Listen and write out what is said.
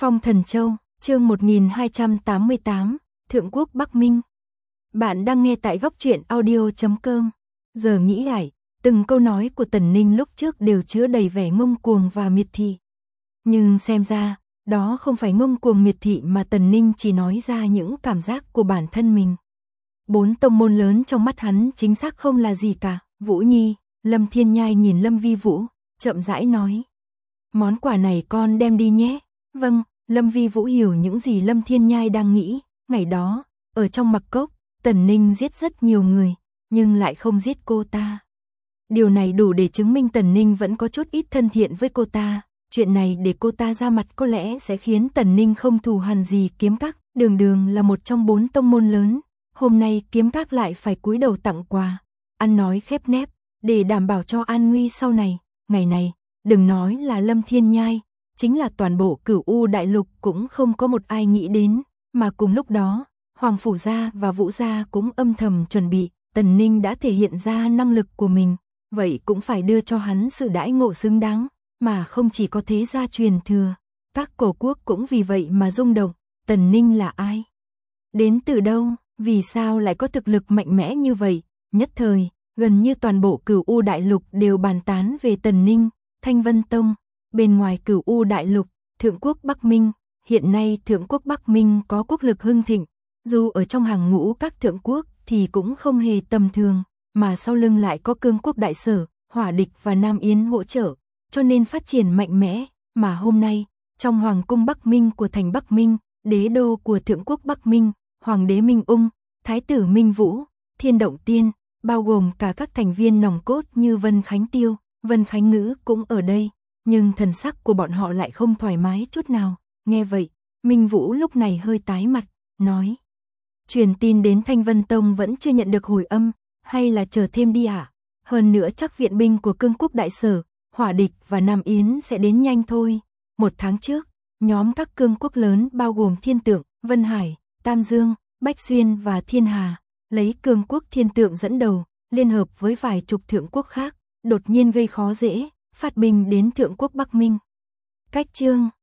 Phong Thần Châu, chương 1288, Thượng Quốc Bắc Minh. Bạn đang nghe tại góc truyện audio.com. Giờ nghĩ lại, từng câu nói của Tần Ninh lúc trước đều chứa đầy vẻ ngông cuồng và miệt thị. Nhưng xem ra, đó không phải ngông cuồng miệt thị mà Tần Ninh chỉ nói ra những cảm giác của bản thân mình. 4 tông môn lớn trong mắt hắn chính xác không là gì cả. Vũ Nhi, Lâm Thiên Nhai nhìn Lâm Vi Vũ, chậm rãi nói. Món quà này con đem đi nhé. Vâng, Lâm Vi Vũ hiểu những gì Lâm Thiên Nhai đang nghĩ. Ngày đó, ở trong Mặc Cốc, Tần Ninh giết rất nhiều người, nhưng lại không giết cô ta. Điều này đủ để chứng minh Tần Ninh vẫn có chút ít thân thiện với cô ta. Chuyện này để cô ta ra mặt có lẽ sẽ khiến Tần Ninh không thù hằn gì Kiếm Các. Đường là một trong 4 tông môn lớn. Hôm nay Kiếm Các lại phải cúi đầu tặng quà, ăn nói khép nép, để đảm bảo cho an nguy sau này. Ngày này, đừng nói là Lâm Thiên Nhai, chính là toàn bộ Cửu U Đại Lục cũng không có một ai nghĩ đến, mà cùng lúc đó, Hoàng Phủ Gia và Vũ Gia cũng âm thầm chuẩn bị. Tần Ninh đã thể hiện ra năng lực của mình, vậy cũng phải đưa cho hắn sự đãi ngộ xứng đáng, mà không chỉ có thế gia truyền thừa. Các cổ quốc cũng vì vậy mà rung động. Tần Ninh là ai? Đến từ đâu? Vì sao lại có thực lực mạnh mẽ như vậy? Nhất thời, gần như toàn bộ Cửu U Đại Lục đều bàn tán về Tần Ninh. Thanh Vân Tông, bên ngoài Cửu U Đại Lục, Thượng Quốc Bắc Minh. Hiện nay Thượng Quốc Bắc Minh có quốc lực hưng thịnh, dù ở trong hàng ngũ các thượng quốc thì cũng không hề tầm thường, mà sau lưng lại có Cương Quốc Đại Sở, Hỏa Địch và Nam Yến hỗ trợ, cho nên phát triển mạnh mẽ. Mà hôm nay, trong Hoàng cung Bắc Minh của thành Bắc Minh, đế đô của Thượng Quốc Bắc Minh, Hoàng đế Minh Ung, Thái tử Minh Vũ, Thiên Động Tiên, bao gồm cả các thành viên nòng cốt như Vân Khánh Tiêu, Vân Khánh Ngữ cũng ở đây, nhưng thần sắc của bọn họ lại không thoải mái chút nào. Nghe vậy, Minh Vũ lúc này hơi tái mặt, nói. Truyền tin đến Thanh Vân Tông vẫn chưa nhận được hồi âm, hay là chờ thêm đi ạ? Hơn nữa chắc viện binh của Cương Quốc Đại Sở, Hỏa Địch và Nam Yến sẽ đến nhanh thôi. 1 tháng trước, nhóm các cương quốc lớn bao gồm Thiên Tượng, Vân Hải, Tam Dương, Bách Xuyên và Thiên Hà, lấy Cương Quốc Thiên Tượng dẫn đầu, liên hợp với vài chục thượng quốc khác, đột nhiên gây khó dễ, phát binh đến Thượng Quốc Bắc Minh. Cách chương